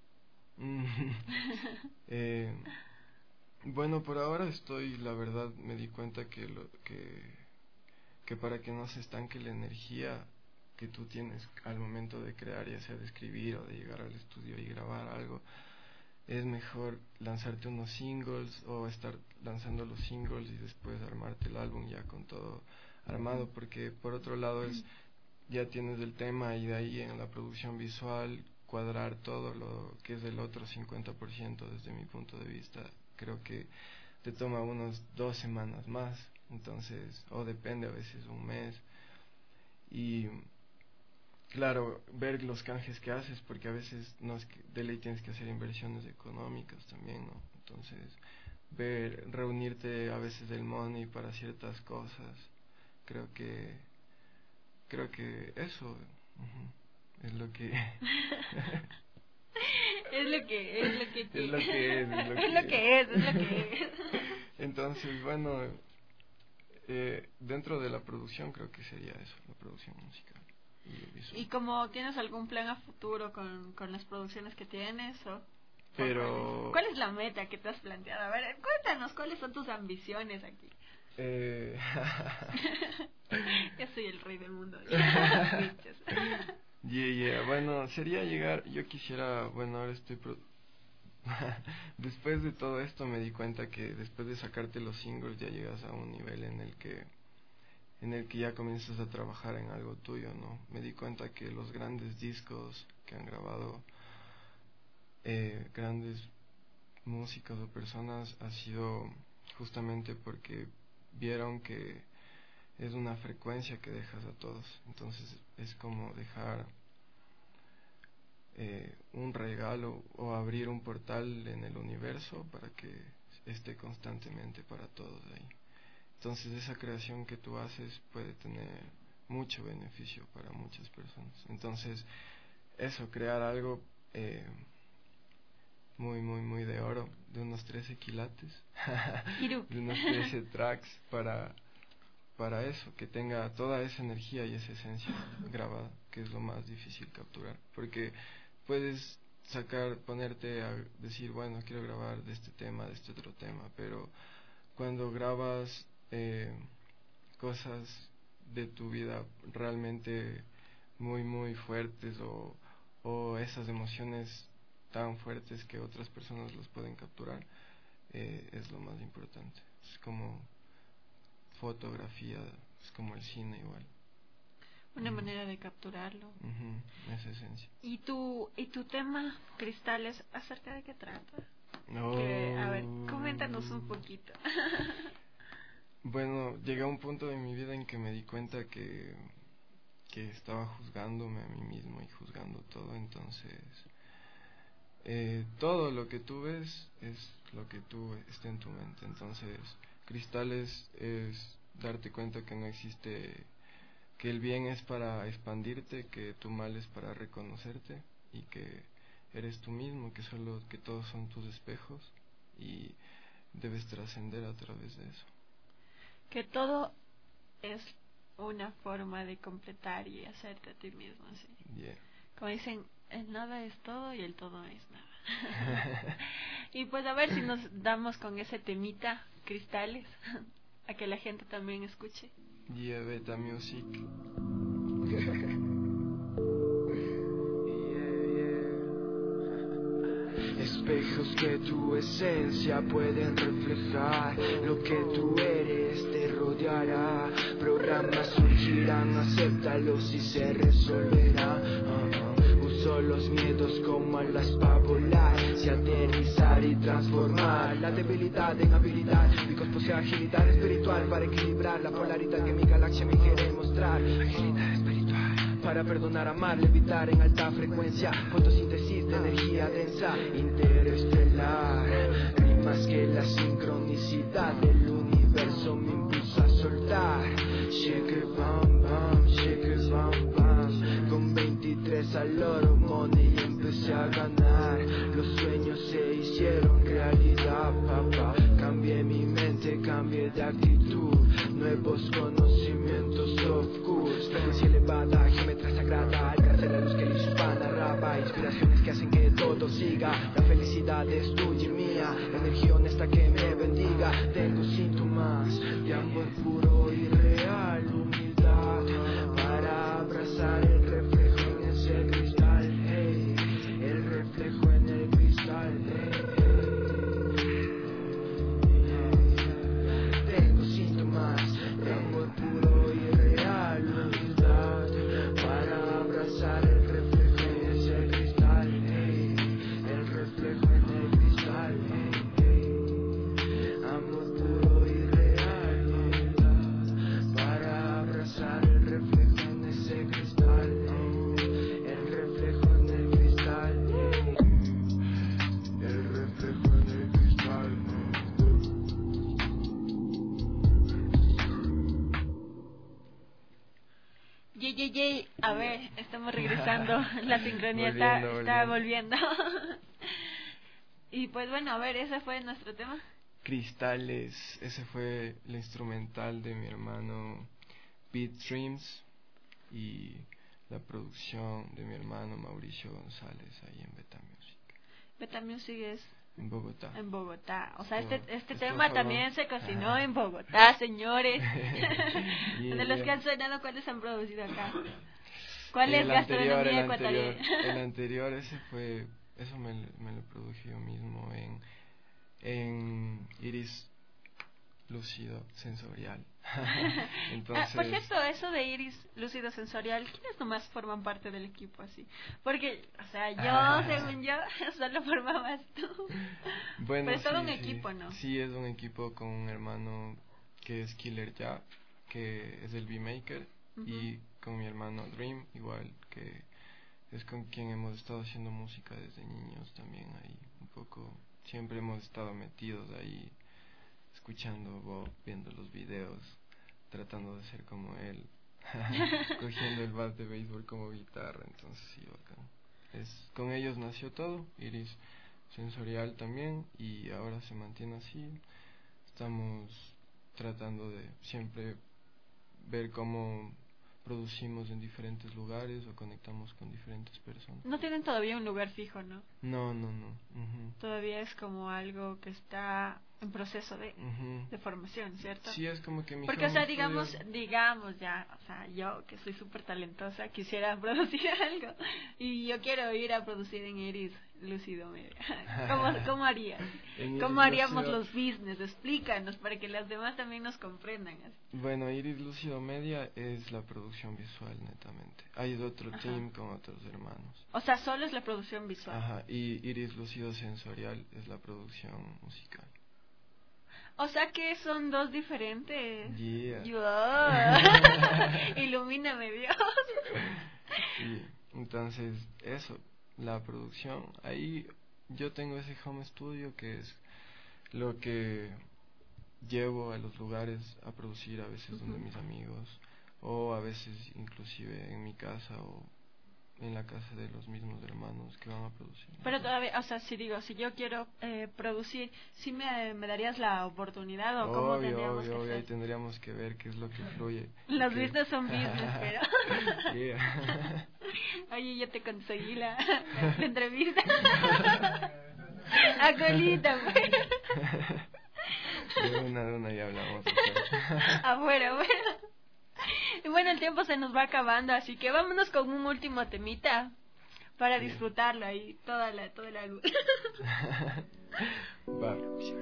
Bueno, por ahora la verdad me di cuenta que para que no se estanque la energía que tú tienes al momento de crear, ya sea de escribir o de llegar al estudio y grabar algo, es mejor lanzarte unos singles o estar lanzando los singles y después armarte el álbum ya con todo armado, porque por otro lado ya tienes el tema y de ahí en la producción visual cuadrar todo lo que es el otro 50%. Desde mi punto de vista creo que te toma unos 2 semanas más, entonces, o depende, a veces un mes. Y claro, ver los canjes que haces, porque a veces no es que de ley tienes que hacer inversiones económicas también, ¿no? Entonces, reunirte a veces del money para ciertas cosas. Creo que eso es lo que es lo que es. Entonces, bueno, dentro de la producción creo que sería eso, la producción musical. ¿Y como tienes algún plan a futuro con las producciones que tienes? Pero... ¿Cuál es la meta que te has planteado? A ver, cuéntanos, ¿cuáles son tus ambiciones aquí? Yo soy el rey del mundo. Bueno, sería llegar, yo quisiera, bueno, ahora estoy... Después de todo esto me di cuenta que después de sacarte los singles ya llegas a un nivel en el que ya comienzas a trabajar en algo tuyo, ¿no? Me di cuenta que los grandes discos que han grabado grandes músicos o personas ha sido justamente porque vieron que es una frecuencia que dejas a todos. Entonces es como dejar un regalo o abrir un portal en el universo para que esté constantemente para todos ahí. Entonces esa creación que tú haces puede tener mucho beneficio para muchas personas. Entonces eso, crear algo muy de oro, de unos 13 quilates, de unos 13 tracks para eso, que tenga toda esa energía y esa esencia grabada, que es lo más difícil capturar, porque puedes ponerte a decir, bueno, quiero grabar de este tema, de este otro tema, pero cuando grabas cosas de tu vida realmente muy fuertes o esas emociones tan fuertes que otras personas los pueden capturar, es lo más importante. Es como fotografía, es como el cine igual. Una manera de capturarlo. Esa esencia. ¿Y tu tema, Cristales, acerca de qué trata? No. A ver, coméntanos un poquito. Bueno, llegué a un punto de mi vida en que me di cuenta que estaba juzgándome a mí mismo y juzgando todo, entonces todo lo que tú ves es lo que tú está en tu mente. Entonces Cristales es darte cuenta que no existe, que el bien es para expandirte, que tu mal es para reconocerte y que eres tú mismo, que todos son tus espejos y debes trascender a través de eso. Que todo es una forma de completar y hacerte a ti mismo, ¿sí? Como dicen, el nada es todo y el todo es nada. Y pues a ver si nos damos con ese temita, Cristales, a que la gente también escuche. Beta Music. Espejos que tu esencia pueden reflejar, lo que tú eres te rodeará, programas surgirán, acéptalos y se resolverá. Uso los miedos como alas para volar, si aterrizar y transformar la debilidad en habilidad, mi cosmos posee agilidad espiritual para equilibrar la polaridad que mi galaxia me quiere mostrar. Agilidad espiritual para perdonar, amar, levitar en alta frecuencia, fotosíntesis de energía densa, interestelar, rimas que la sincronicidad del universo me impulsa a soltar. Shake it bam bam, con 23 al oro money empecé a ganar, los sueños se hicieron realidad, papá, cambié mi mente, cambié de actitud, nuevos conocimientos of course, frecuencia elevada, geometría sagrada, alcance la luz que la hispana rapa, inspiraciones que hacen que todo siga, la felicidad es tuya y mía, la energía honesta que me bendiga, tengo síntomas de amor puro y real, humildad, para abrazar el reflejo en ese cristal, hey, el reflejo en el cristal, tengo síntomas de amor puro y real, humildad, para abrazar el reflejo en ese cristal, hey, el reflejo en el cristal, amor puro y real, humildad, para abrazar el reflejo en ese cristal, el reflejo en el cristal, el reflejo en el cristal. A ver, estamos regresando, la sincronía está volviendo. Y pues bueno, a ver, ese fue nuestro tema. Cristales, ese fue el instrumental de mi hermano Beat Dreams y la producción de mi hermano Mauricio González ahí en Beta Music. Beta Music es en Bogotá. En Bogotá. O sea, Esto, este tema solo... también se cocinó en Bogotá, señores. Yeah, de los que han sonado, ¿cuáles han producido acá? ¿Cuál es gastronomía ecuatoriana? El anterior, ese fue, eso me lo produje yo mismo en Iris Lúcido Sensorial. Entonces... por cierto, eso de Iris Lúcido Sensorial, ¿quiénes nomás forman parte del equipo así? Porque, o sea, yo, según yo, solo formabas tú. Bueno, pero es todo sí, un equipo, ¿no? Sí, es un equipo con un hermano que es Killer Ya, que es el beatmaker, y con mi hermano Dream, igual, que es con quien hemos estado haciendo música desde niños también ahí, un poco, siempre hemos estado metidos ahí, escuchando Bob, viendo los videos, tratando de ser como él, cogiendo el bat de béisbol como guitarra, entonces sí, bacán. Con ellos nació todo, Iris Sensorial también, y ahora se mantiene así. Estamos tratando de siempre ver cómo producimos en diferentes lugares o conectamos con diferentes personas. No tienen todavía un lugar fijo, ¿no? No. Todavía es como algo que está en proceso de formación, ¿cierto? Sí, es como que mi porque, o sea, digamos ya, o sea, yo que soy súper talentosa quisiera producir algo y yo quiero ir a producir en Iris Lúcido Media. ¿Cómo harías? ¿Cómo haríamos los business? Explícanos para que las demás también nos comprendan. Bueno, Iris Lúcido Media es la producción visual netamente. Hay otro team con otros hermanos. O sea, solo es la producción visual. Ajá, y Iris Lúcido Sensorial es la producción musical. O sea que son dos diferentes. Yeah. Ilumíname, Dios. Sí, entonces eso, la producción. Ahí yo tengo ese home studio que es lo que llevo a los lugares a producir, a veces donde mis amigos, o a veces inclusive en mi casa o en la casa de los mismos hermanos que van a producir. Pero todavía, o sea, si yo quiero producir, ¿sí me darías la oportunidad o cómo tendríamos que hacer? Ahí tendríamos que ver qué es lo que fluye. Los business son business, pero... Yeah. Oye, yo te conseguí la entrevista. A colita, pues. De una ya hablamos. Afuera. Y bueno, el tiempo se nos va acabando, así que vámonos con un último temita para disfrutarlo ahí, toda la luz. Va.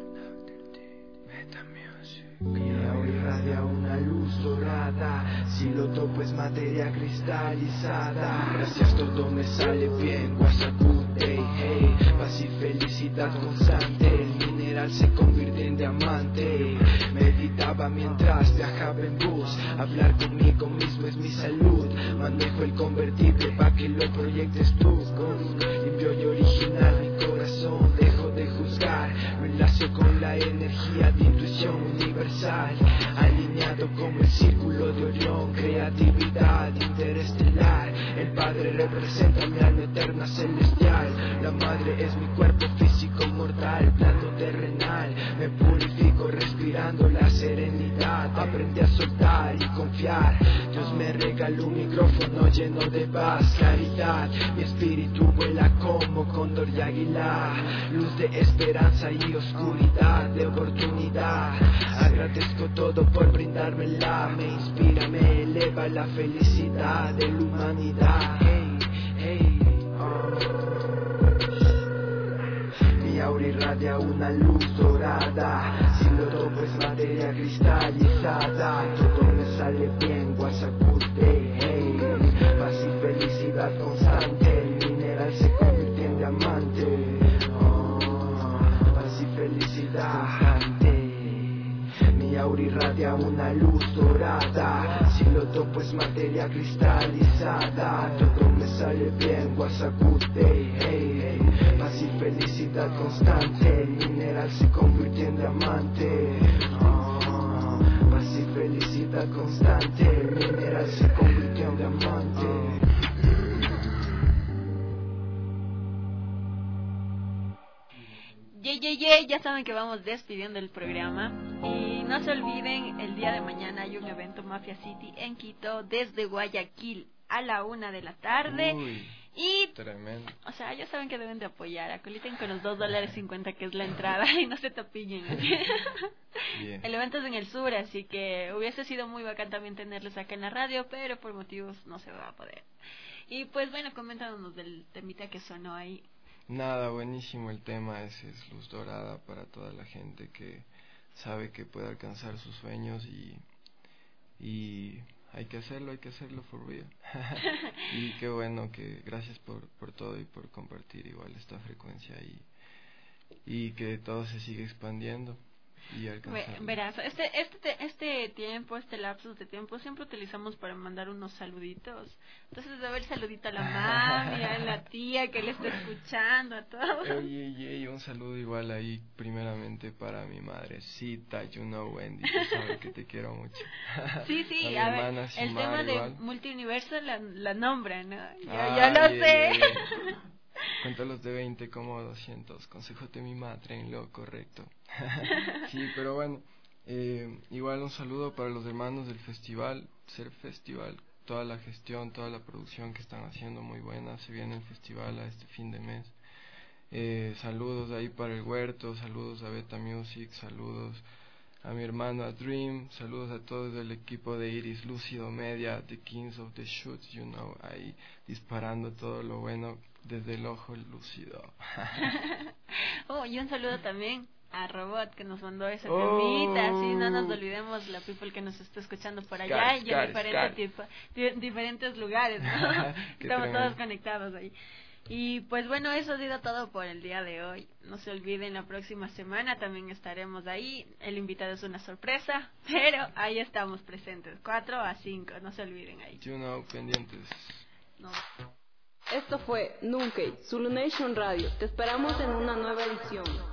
Mi aura irradia una luz dorada, si lo topo es materia cristalizada. Gracias, todo me sale bien, Guasacute, hey, paz y felicidad constante. El mineral se convierte en diamante. Meditaba mientras viajaba en bus, hablar conmigo mismo es mi salud. Manejo el convertible pa' que lo proyectes tú. Limpio y original mi corazón, dejo de juzgar. Me enlacio con la energía de intuición universal, alineado como el círculo de Orión. Creatividad interestelar, el Padre representa mi alma eterna celestial. La Madre es mi cuerpo físico mortal, plano terrenal. Me purifico respirando la serenidad. Aprendí a soltar y confiar. Dios me regaló un micrófono lleno de paz, claridad. Mi espíritu vuela como cóndor y águila, luz de esperanza y oscuridad de oportunidad. Agradezco todo por brindármela, me inspira, me eleva la felicidad de la humanidad. Mi aura irradia una luz dorada, si lo toco es materia cristalizada. Todo me sale bien, Guasacute, hey, paz y felicidad constante. El mineral se convierte en diamante, paz y felicidad constante. Mi aura irradia una luz dorada, si lo topo es materia cristalizada. Todo me sale bien, Guasacute, hey, paz y felicidad constante. El mineral se convirtió en diamante, paz y felicidad constante. El mineral se convirtió en diamante. Ya saben que vamos despidiendo el programa y no se olviden, el día de mañana hay un evento Mafia City en Quito desde Guayaquil a la 1 de la tarde. Uy, y tremendo. O sea, ya saben que deben de apoyar. Acoliten con los $2.50 que es la entrada y no se tapillen. Bien. El evento es en el sur, así que hubiese sido muy bacán también tenerles acá en la radio, pero por motivos no se va a poder. Y pues bueno, coméntanos del temita que sonó ahí. Nada, buenísimo el tema. Ese es Luz Dorada para toda la gente que sabe que puede alcanzar sus sueños y hay que hacerlo for real. Y qué bueno, que gracias por todo y por compartir igual esta frecuencia y que todo se sigue expandiendo y alcanzando. Verás, este tiempo, este lapsus de tiempo siempre utilizamos para mandar unos saluditos. Entonces debe haber saludito a la mami, a la tía que le está escuchando, a todos. Ey, un saludo igual ahí primeramente para mi madrecita, Wendy, tú sabes que te quiero mucho. Sí, a ver, el tema igual. de multiuniverso la nombra, ¿no? Yo lo sé. Cuéntalos de 20 como 200, consejos de mi madre en lo correcto. Sí, pero bueno, igual un saludo para los hermanos del festival, Ser Festival, toda la gestión, toda la producción que están haciendo muy buena. Se viene el festival a este fin de mes. Saludos ahí para el Huerto, saludos a Beta Music, saludos a mi hermano a Dream, saludos a todos del equipo de Iris Lúcido Media, The Kings of the Shoots, ahí disparando todo lo bueno desde el ojo lúcido. Y un saludo también a Robot que nos mandó ese temita, así no nos olvidemos la people que nos está escuchando por allá y en diferentes lugares, ¿no? Estamos todos conectados ahí. Y pues bueno, eso ha sido todo por el día de hoy. No se olviden, la próxima semana también estaremos ahí. El invitado es una sorpresa, pero ahí estamos presentes, 4 a 5, no se olviden ahí. Pendientes. No. Esto fue Nunkey, Zulu Nation Radio. Te esperamos en una nueva edición.